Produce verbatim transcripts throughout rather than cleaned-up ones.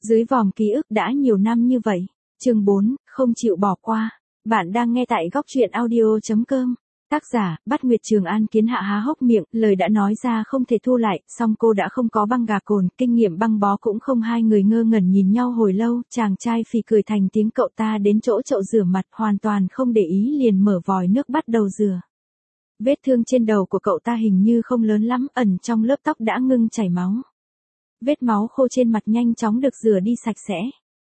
Dưới vòm ký ức đã nhiều năm như vậy. Chương bốn, không chịu bỏ qua. Bạn đang nghe tại góc truyện audio chấm com. Tác giả, Bát Nguyệt Trường An. Kiến Hạ há hốc miệng, lời đã nói ra không thể thu lại, song cô đã không có băng gà cồn, kinh nghiệm băng bó cũng không. Hai người ngơ ngẩn nhìn nhau hồi lâu, chàng trai phì cười thành tiếng. Cậu ta đến chỗ chậu rửa mặt, hoàn toàn không để ý, liền mở vòi nước bắt đầu rửa. Vết thương trên đầu của cậu ta hình như không lớn lắm, ẩn trong lớp tóc đã ngưng chảy máu. Vết máu khô trên mặt nhanh chóng được rửa đi sạch sẽ.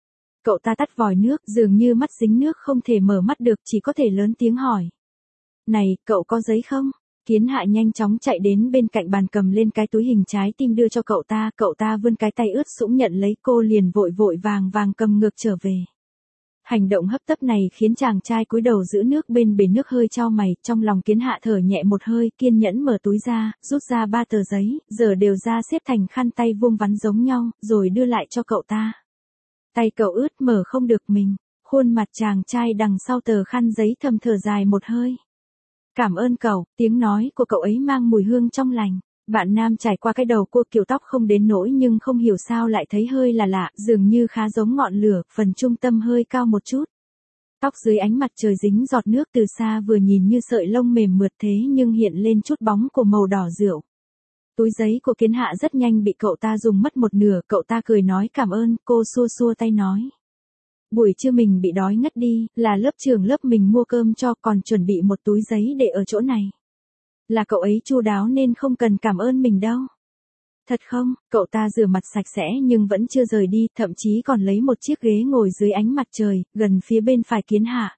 Cậu ta tắt vòi nước, dường như mắt dính nước không thể mở mắt được, chỉ có thể lớn tiếng hỏi. Này, cậu có giấy không? Kiến Hạ nhanh chóng chạy đến bên cạnh bàn, cầm lên cái túi hình trái tim đưa cho cậu ta. Cậu ta vươn cái tay ướt sũng nhận lấy, cô liền vội vội vàng vàng cầm ngược trở về. Hành động hấp tấp này khiến chàng trai cúi đầu giữ nước bên bể nước hơi chau mày. Trong lòng Kiến Hạ thở nhẹ một hơi, kiên nhẫn mở túi ra, rút ra ba tờ giấy, giờ đều ra xếp thành khăn tay vuông vắn giống nhau, rồi đưa lại cho cậu ta. Tay cậu ướt mở không được mình, khuôn mặt chàng trai đằng sau tờ khăn giấy thầm thở dài một hơi. Cảm ơn cậu, tiếng nói của cậu ấy mang mùi hương trong lành. Bạn nam trải qua cái đầu cua kiểu tóc không đến nỗi nhưng không hiểu sao lại thấy hơi là lạ, dường như khá giống ngọn lửa, phần trung tâm hơi cao một chút. Tóc dưới ánh mặt trời dính giọt nước, từ xa vừa nhìn như sợi lông mềm mượt thế nhưng hiện lên chút bóng của màu đỏ rượu. Túi giấy của Kiến Hạ rất nhanh bị cậu ta dùng mất một nửa, cậu ta cười nói cảm ơn, cô xua xua tay nói. Buổi trưa mình bị đói ngất đi, là lớp trưởng lớp mình mua cơm cho, còn chuẩn bị một túi giấy để ở chỗ này. Là cậu ấy chu đáo nên không cần cảm ơn mình đâu. Thật không? Cậu ta rửa mặt sạch sẽ nhưng vẫn chưa rời đi, thậm chí còn lấy một chiếc ghế ngồi dưới ánh mặt trời, gần phía bên phải Kiến Hạ.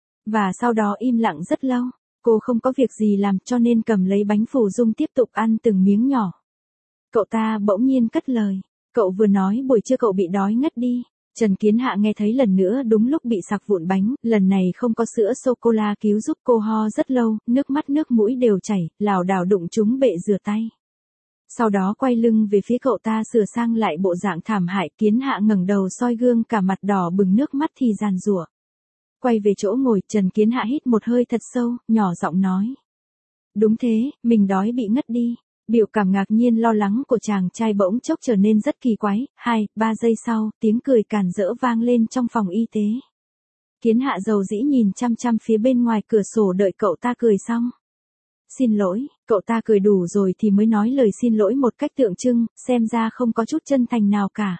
Và sau đó im lặng rất lâu. Cô không có việc gì làm cho nên cầm lấy bánh phù dung tiếp tục ăn từng miếng nhỏ. Cậu ta bỗng nhiên cất lời. Cậu vừa nói buổi trưa cậu bị đói ngất đi. Trần Kiến Hạ nghe thấy lần nữa đúng lúc bị sặc vụn bánh, lần này không có sữa sô-cô-la cứu giúp, cô ho rất lâu, nước mắt nước mũi đều chảy, lảo đảo đụng trúng bệ rửa tay. Sau đó quay lưng về phía cậu ta sửa sang lại bộ dạng thảm hại. Kiến Hạ ngẩng đầu soi gương, cả mặt đỏ bừng, nước mắt thì giàn giụa. Quay về chỗ ngồi, Trần Kiến Hạ hít một hơi thật sâu, nhỏ giọng nói. Đúng thế, mình đói bị ngất đi. Biểu cảm ngạc nhiên lo lắng của chàng trai bỗng chốc trở nên rất kỳ quái. Hai, ba giây sau, tiếng cười càn rỡ vang lên trong phòng y tế. Kiến Hạ dầu dĩ nhìn chăm chăm phía bên ngoài cửa sổ đợi cậu ta cười xong. Xin lỗi, cậu ta cười đủ rồi thì mới nói lời xin lỗi một cách tượng trưng, xem ra không có chút chân thành nào cả.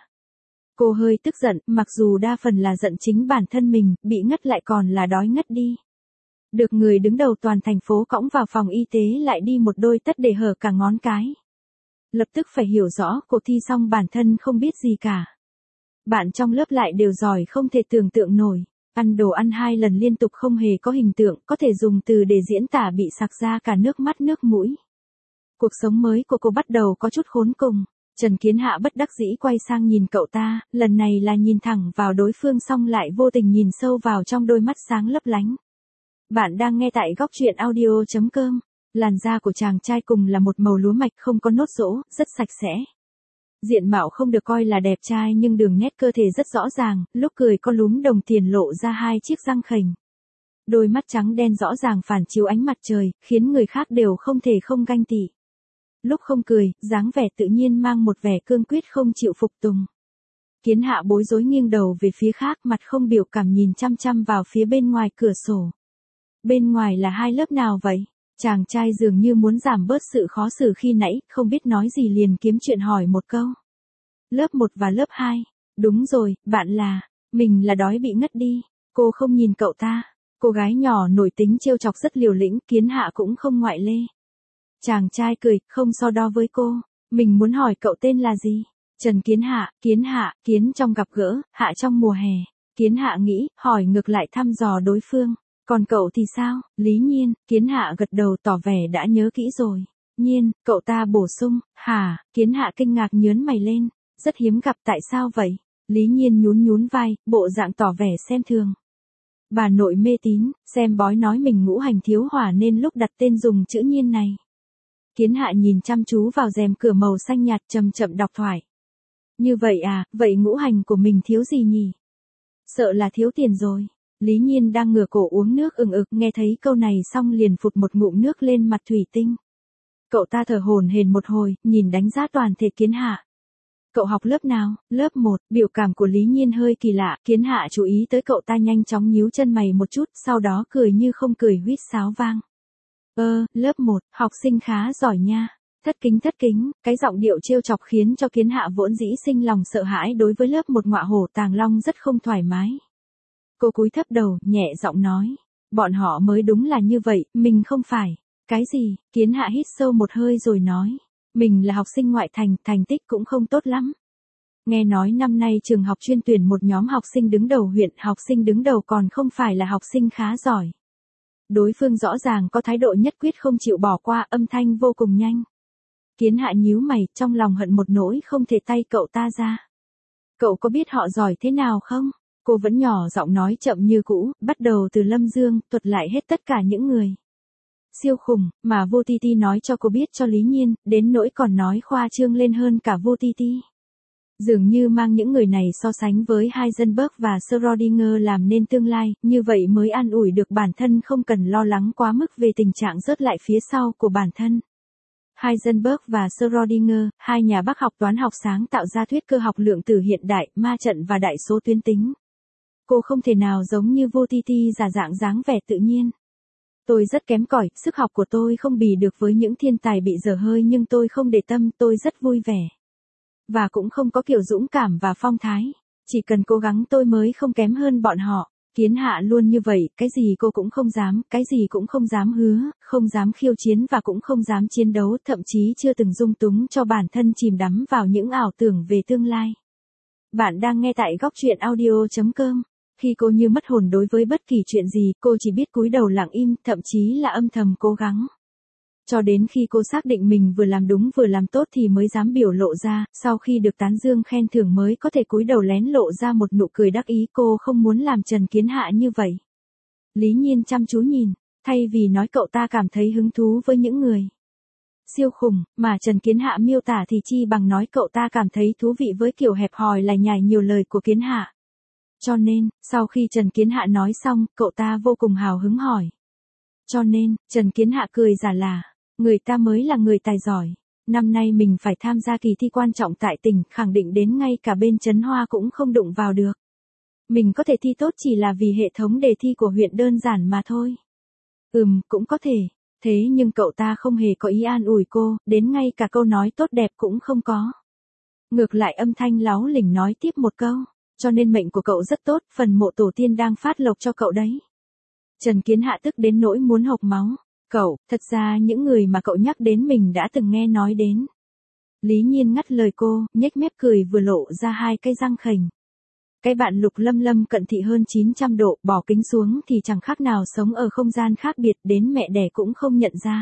Cô hơi tức giận, mặc dù đa phần là giận chính bản thân mình, bị ngất lại còn là đói ngất đi. Được người đứng đầu toàn thành phố cõng vào phòng y tế lại đi một đôi tất để hở cả ngón cái. Lập tức phải hiểu rõ, cuộc thi xong bản thân không biết gì cả. Bạn trong lớp lại đều giỏi không thể tưởng tượng nổi. Ăn đồ ăn hai lần liên tục không hề có hình tượng, có thể dùng từ để diễn tả bị sặc ra cả nước mắt nước mũi. Cuộc sống mới của cô bắt đầu có chút khốn cùng. Trần Kiến Hạ bất đắc dĩ quay sang nhìn cậu ta, lần này là nhìn thẳng vào đối phương xong lại vô tình nhìn sâu vào trong đôi mắt sáng lấp lánh. Bạn đang nghe tại góc truyện audio chấm com. Làn da của chàng trai cùng là một màu lúa mạch không có nốt rỗ, rất sạch sẽ. Diện mạo không được coi là đẹp trai nhưng đường nét cơ thể rất rõ ràng, lúc cười có lúm đồng tiền lộ ra hai chiếc răng khểnh. Đôi mắt trắng đen rõ ràng phản chiếu ánh mặt trời, khiến người khác đều không thể không ganh tị. Lúc không cười, dáng vẻ tự nhiên mang một vẻ cương quyết không chịu phục tùng. Kiến Hạ bối rối nghiêng đầu về phía khác, mặt không biểu cảm nhìn chăm chăm vào phía bên ngoài cửa sổ. Bên ngoài là hai lớp nào vậy? Chàng trai dường như muốn giảm bớt sự khó xử khi nãy, không biết nói gì liền kiếm chuyện hỏi một câu. Lớp một và lớp hai. Đúng rồi, bạn là, mình là đói bị ngất đi. Cô không nhìn cậu ta. Cô gái nhỏ nổi tính trêu chọc rất liều lĩnh, Kiến Hạ cũng không ngoại lê. Chàng trai cười, không so đo với cô. Mình muốn hỏi cậu tên là gì? Trần Kiến Hạ. Kiến Hạ, Kiến trong gặp gỡ, Hạ trong mùa hè. Kiến Hạ nghĩ, hỏi ngược lại thăm dò đối phương. Còn cậu thì sao? Lý Nhiên. Kiến Hạ gật đầu tỏ vẻ đã nhớ kỹ rồi. Nhiên, cậu ta bổ sung. Hả? Kiến Hạ kinh ngạc nhớn mày lên. Rất hiếm gặp, tại sao vậy? Lý Nhiên nhún nhún vai, bộ dạng tỏ vẻ xem thường. Bà nội mê tín, xem bói nói mình ngũ hành thiếu hỏa nên lúc đặt tên dùng chữ Nhiên này. Kiến Hạ nhìn chăm chú vào rèm cửa màu xanh nhạt, chậm chậm đọc thoại. Như vậy à, vậy ngũ hành của mình thiếu gì nhỉ? Sợ là thiếu tiền rồi. Lý Nhiên đang ngửa cổ uống nước ừng ực, nghe thấy câu này xong liền phụt một ngụm nước lên mặt thủy tinh. Cậu ta thở hổn hển một hồi, nhìn đánh giá toàn thể Kiến Hạ. Cậu học lớp nào? Lớp một, biểu cảm của Lý Nhiên hơi kỳ lạ, Kiến Hạ chú ý tới cậu ta nhanh chóng nhíu chân mày một chút, sau đó cười như không cười huýt sáo vang. Ơ, lớp một, học sinh khá giỏi nha. Thất kính thất kính, cái giọng điệu trêu chọc khiến cho Kiến Hạ vốn dĩ sinh lòng sợ hãi đối với lớp một ngọa hổ tàng long rất không thoải mái. Cô cúi thấp đầu, nhẹ giọng nói. Bọn họ mới đúng là như vậy, mình không phải. Cái gì? Kiến Hạ hít sâu một hơi rồi nói. Mình là học sinh ngoại thành, thành tích cũng không tốt lắm. Nghe nói năm nay trường học chuyên tuyển một nhóm học sinh đứng đầu huyện, học sinh đứng đầu còn không phải là học sinh khá giỏi. Đối phương rõ ràng có thái độ nhất quyết không chịu bỏ qua, âm thanh vô cùng nhanh. Kiến Hạ nhíu mày, trong lòng hận một nỗi không thể tay cậu ta ra. Cậu có biết họ giỏi thế nào không? Cô vẫn nhỏ giọng nói chậm như cũ, bắt đầu từ Lâm Dương, thuật lại hết tất cả những người. Siêu khủng, mà Vô Ti Ti nói cho cô biết cho Lý Nhiên, đến nỗi còn nói khoa trương lên hơn cả Vô Ti Ti. Dường như mang những người này so sánh với Heisenberg và Schrödinger làm nên tương lai, như vậy mới an ủi được bản thân không cần lo lắng quá mức về tình trạng rớt lại phía sau của bản thân. Heisenberg và Schrödinger, hai nhà bác học toán học sáng tạo ra thuyết cơ học lượng tử hiện đại, ma trận và đại số tuyến tính. Cô không thể nào giống như Vô Ti Ti giả dạng dáng vẻ tự nhiên. Tôi rất kém cỏi, sức học của tôi không bì được với những thiên tài bị dở hơi nhưng tôi không để tâm, tôi rất vui vẻ. Và cũng không có kiểu dũng cảm và phong thái. Chỉ cần cố gắng tôi mới không kém hơn bọn họ. Kiến Hạ luôn như vậy, cái gì cô cũng không dám, cái gì cũng không dám hứa, không dám khiêu chiến và cũng không dám chiến đấu, thậm chí chưa từng dung túng cho bản thân chìm đắm vào những ảo tưởng về tương lai. Bạn đang nghe tại góc truyện audio chấm com. Khi cô như mất hồn đối với bất kỳ chuyện gì, cô chỉ biết cúi đầu lặng im, thậm chí là âm thầm cố gắng. Cho đến khi cô xác định mình vừa làm đúng vừa làm tốt thì mới dám biểu lộ ra, sau khi được tán dương khen thưởng mới có thể cúi đầu lén lộ ra một nụ cười đắc ý. Cô không muốn làm Trần Kiến Hạ như vậy. Lý Nhiên chăm chú nhìn, thay vì nói cậu ta cảm thấy hứng thú với những người siêu khủng, mà Trần Kiến Hạ miêu tả thì chi bằng nói cậu ta cảm thấy thú vị với kiểu hẹp hòi lải nhải nhiều lời của Kiến Hạ. Cho nên, sau khi Trần Kiến Hạ nói xong, cậu ta vô cùng hào hứng hỏi. Cho nên, Trần Kiến Hạ cười giả là, người ta mới là người tài giỏi. Năm nay mình phải tham gia kỳ thi quan trọng tại tỉnh, khẳng định đến ngay cả bên Trấn Hoa cũng không đụng vào được. Mình có thể thi tốt chỉ là vì hệ thống đề thi của huyện đơn giản mà thôi. Ừm, cũng có thể. Thế nhưng cậu ta không hề có ý an ủi cô, đến ngay cả câu nói tốt đẹp cũng không có. Ngược lại âm thanh láu lỉnh nói tiếp một câu. Cho nên mệnh của cậu rất tốt, phần mộ tổ tiên đang phát lộc cho cậu đấy. Trần Kiến Hạ tức đến nỗi muốn hộc máu. Cậu, thật ra những người mà cậu nhắc đến mình đã từng nghe nói đến. Lý Nhiên ngắt lời cô, nhếch mép cười vừa lộ ra hai cái răng khểnh. Cái bạn Lục Lâm Lâm cận thị hơn chín trăm độ, bỏ kính xuống thì chẳng khác nào sống ở không gian khác biệt, đến mẹ đẻ cũng không nhận ra.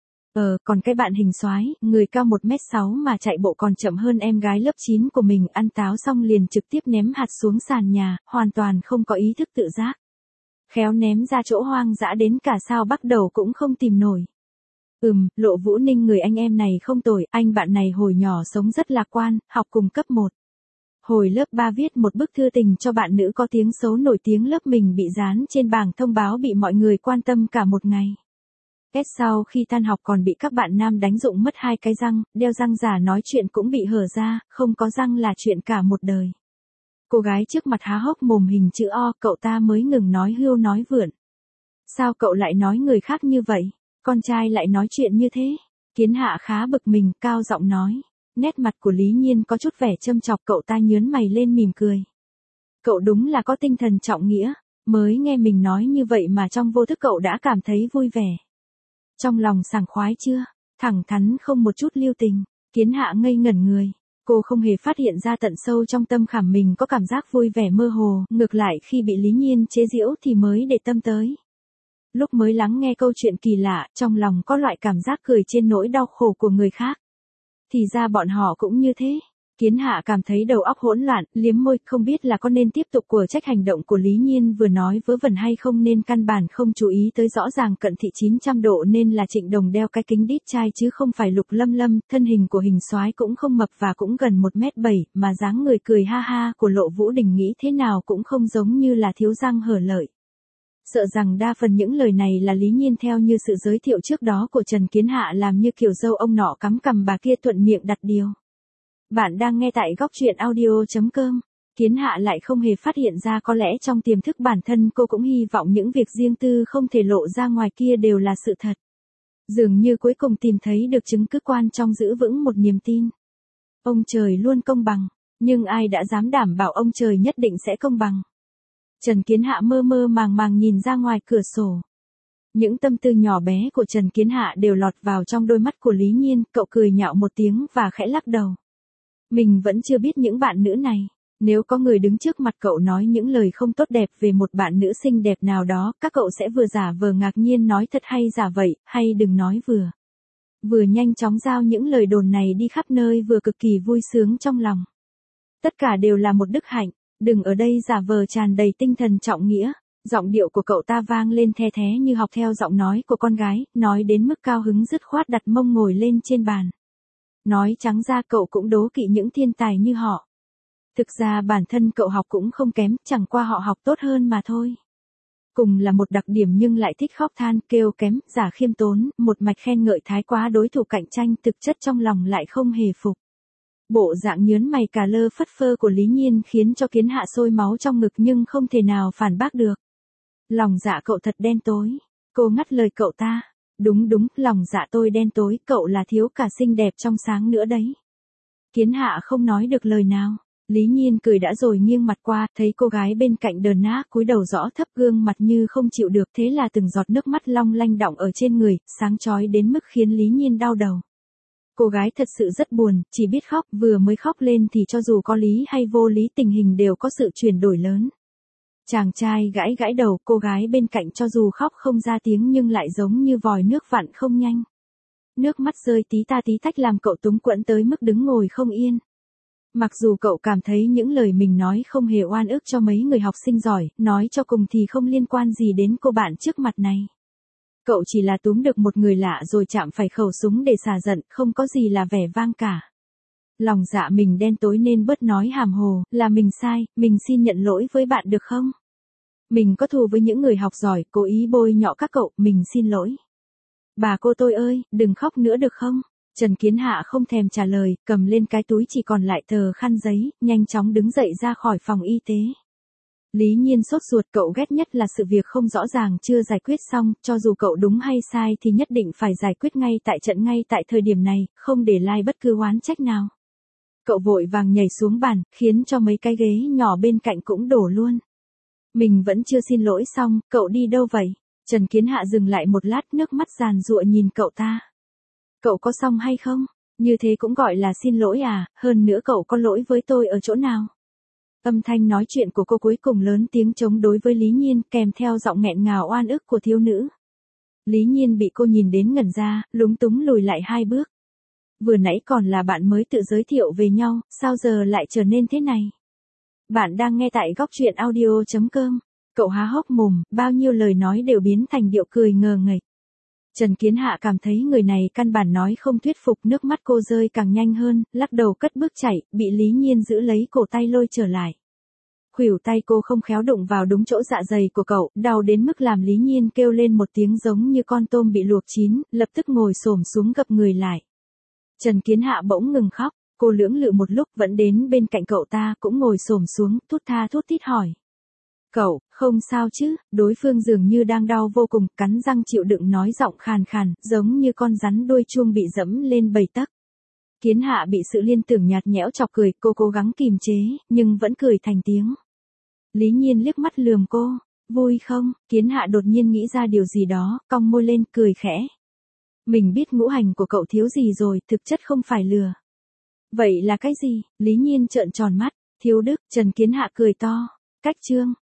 Ờ, còn cái bạn hình soái, người cao một mét sáu mà chạy bộ còn chậm hơn em gái lớp chín của mình, ăn táo xong liền trực tiếp ném hạt xuống sàn nhà, hoàn toàn không có ý thức tự giác. Khéo ném ra chỗ hoang dã đến cả sao bắt đầu cũng không tìm nổi. Ừm, Lộ Vũ Ninh người anh em này không tồi, anh bạn này hồi nhỏ sống rất lạc quan, học cùng cấp một. Hồi lớp ba viết một bức thư tình cho bạn nữ có tiếng xấu nổi tiếng lớp mình bị dán trên bảng thông báo bị mọi người quan tâm cả một ngày. Kết sau khi tan học còn bị các bạn nam đánh rụng mất hai cái răng, đeo răng giả nói chuyện cũng bị hở ra, không có răng là chuyện cả một đời. Cô gái trước mặt há hốc mồm hình chữ O, cậu ta mới ngừng nói hưu nói vượn. Sao cậu lại nói người khác như vậy? Con trai lại nói chuyện như thế? Kiến Hạ khá bực mình, cao giọng nói. Nét mặt của Lý Nhiên có chút vẻ châm chọc, cậu ta nhớn mày lên mỉm cười. Cậu đúng là có tinh thần trọng nghĩa, mới nghe mình nói như vậy mà trong vô thức cậu đã cảm thấy vui vẻ. Trong lòng sảng khoái chưa? Thẳng thắn không một chút lưu tình. Kiến Hạ ngây ngẩn người. Cô không hề phát hiện ra tận sâu trong tâm khảm mình có cảm giác vui vẻ mơ hồ, ngược lại khi bị Lý Nhiên chế giễu thì mới để tâm tới. Lúc mới lắng nghe câu chuyện kỳ lạ, trong lòng có loại cảm giác cười trên nỗi đau khổ của người khác. Thì ra bọn họ cũng như thế. Kiến Hạ cảm thấy đầu óc hỗn loạn, liếm môi, không biết là có nên tiếp tục của trách hành động của Lý Nhiên vừa nói vớ vẩn hay không, nên căn bản không chú ý tới rõ ràng cận thị chín trăm độ nên là Trịnh Đồng đeo cái kính đít chai chứ không phải Lục Lâm Lâm, thân hình của hình soái cũng không mập và cũng gần một mét bảy, mà dáng người cười ha ha của Lộ Vũ Đình nghĩ thế nào cũng không giống như là thiếu răng hở lợi. Sợ rằng đa phần những lời này là Lý Nhiên theo như sự giới thiệu trước đó của Trần Kiến Hạ làm như kiểu dâu ông nọ cắm cằm bà kia thuận miệng đặt điều. Bạn đang nghe tại góc truyện audio.com. Kiến Hạ lại không hề phát hiện ra có lẽ trong tiềm thức bản thân cô cũng hy vọng những việc riêng tư không thể lộ ra ngoài kia đều là sự thật. Dường như cuối cùng tìm thấy được chứng cứ quan trong giữ vững một niềm tin. Ông trời luôn công bằng, nhưng ai đã dám đảm bảo ông trời nhất định sẽ công bằng. Trần Kiến Hạ mơ mơ màng màng nhìn ra ngoài cửa sổ. Những tâm tư nhỏ bé của Trần Kiến Hạ đều lọt vào trong đôi mắt của Lý Nhiên, cậu cười nhạo một tiếng và khẽ lắc đầu. Mình vẫn chưa biết những bạn nữ này. Nếu có người đứng trước mặt cậu nói những lời không tốt đẹp về một bạn nữ xinh đẹp nào đó, các cậu sẽ vừa giả vờ ngạc nhiên nói thật hay giả vậy, hay đừng nói vừa. Vừa nhanh chóng giao những lời đồn này đi khắp nơi vừa cực kỳ vui sướng trong lòng. Tất cả đều là một đức hạnh, đừng ở đây giả vờ tràn đầy tinh thần trọng nghĩa. Giọng điệu của cậu ta vang lên the thé như học theo giọng nói của con gái, nói đến mức cao hứng dứt khoát đặt mông ngồi lên trên bàn. Nói trắng ra cậu cũng đố kỵ những thiên tài như họ. Thực ra bản thân cậu học cũng không kém, chẳng qua họ học tốt hơn mà thôi. Cùng là một đặc điểm nhưng lại thích khóc than, kêu kém, giả khiêm tốn, một mạch khen ngợi thái quá đối thủ cạnh tranh, thực chất trong lòng lại không hề phục. Bộ dạng nhớn mày cà lơ phất phơ của Lý Nhiên khiến cho Kiến Hạ sôi máu trong ngực nhưng không thể nào phản bác được. Lòng dạ cậu thật đen tối. Cô ngắt lời cậu ta. Đúng đúng, lòng dạ tôi đen tối, cậu là thiếu cả xinh đẹp trong sáng nữa đấy. Kiến Hạ không nói được lời nào. Lý Nhiên cười đã rồi nghiêng mặt qua, thấy cô gái bên cạnh đờn ná cúi đầu rõ thấp gương mặt như không chịu được, thế là từng giọt nước mắt long lanh đọng ở trên người, sáng chói đến mức khiến Lý Nhiên đau đầu. Cô gái thật sự rất buồn, chỉ biết khóc, vừa mới khóc lên thì cho dù có lý hay vô lý tình hình đều có sự chuyển đổi lớn. Chàng trai gãi gãi đầu, cô gái bên cạnh cho dù khóc không ra tiếng nhưng lại giống như vòi nước vặn không nhanh. Nước mắt rơi tí ta tí tách làm cậu túng quẫn tới mức đứng ngồi không yên. Mặc dù cậu cảm thấy những lời mình nói không hề oan ức cho mấy người học sinh giỏi, nói cho cùng thì không liên quan gì đến cô bạn trước mặt này. Cậu chỉ là túm được một người lạ rồi chạm phải khẩu súng để xả giận, không có gì là vẻ vang cả. Lòng dạ mình đen tối nên bớt nói hàm hồ, là mình sai, mình xin nhận lỗi với bạn được không? Mình có thù với những người học giỏi, cố ý bôi nhọ các cậu, mình xin lỗi. Bà cô tôi ơi, đừng khóc nữa được không? Trần Kiến Hạ không thèm trả lời, cầm lên cái túi chỉ còn lại tờ khăn giấy, nhanh chóng đứng dậy ra khỏi phòng y tế. Lý Nhiên sốt ruột, cậu ghét nhất là sự việc không rõ ràng chưa giải quyết xong, cho dù cậu đúng hay sai thì nhất định phải giải quyết ngay tại trận ngay tại thời điểm này, không để lai bất cứ oán trách nào. Cậu vội vàng nhảy xuống bàn, khiến cho mấy cái ghế nhỏ bên cạnh cũng đổ luôn. Mình vẫn chưa xin lỗi xong, cậu đi đâu vậy? Trần Kiến Hạ dừng lại một lát, nước mắt giàn giụa nhìn cậu ta. Cậu có xong hay không? Như thế cũng gọi là xin lỗi à, hơn nữa cậu có lỗi với tôi ở chỗ nào? Âm thanh nói chuyện của cô cuối cùng lớn tiếng chống đối với Lý Nhiên, kèm theo giọng nghẹn ngào oan ức của thiếu nữ. Lý Nhiên bị cô nhìn đến ngẩn ra, lúng túng lùi lại hai bước. Vừa nãy còn là bạn mới tự giới thiệu về nhau, sao giờ lại trở nên thế này? Bạn đang nghe tại góc truyện audio.com. Cậu há hốc mồm, bao nhiêu lời nói đều biến thành điệu cười ngờ nghệch. Trần Kiến Hạ cảm thấy người này căn bản nói không thuyết phục, nước mắt cô rơi càng nhanh hơn, lắc đầu cất bước chạy, bị Lý Nhiên giữ lấy cổ tay lôi trở lại. Khuỷu tay cô không khéo đụng vào đúng chỗ dạ dày của cậu, đau đến mức làm Lý Nhiên kêu lên một tiếng giống như con tôm bị luộc chín, lập tức ngồi xổm xuống gập người lại. Trần Kiến Hạ bỗng ngừng khóc, cô lưỡng lự một lúc vẫn đến bên cạnh cậu ta cũng ngồi xổm xuống, thút tha thút thít hỏi. Cậu, không sao chứ? Đối phương dường như đang đau vô cùng, cắn răng chịu đựng nói giọng khàn khàn, giống như con rắn đuôi chuông bị dẫm lên bầy tấc. Kiến Hạ bị sự liên tưởng nhạt nhẽo chọc cười, cô cố gắng kìm chế, nhưng vẫn cười thành tiếng. Lý Nhiên liếc mắt lườm cô, vui không? Kiến Hạ đột nhiên nghĩ ra điều gì đó, cong môi lên cười khẽ. Mình biết ngũ hành của cậu thiếu gì rồi, thực chất không phải lừa. Vậy là cái gì? Lý Nhiên trợn tròn mắt, thiếu đức, Trần Kiến Hạ cười to. Cách chương.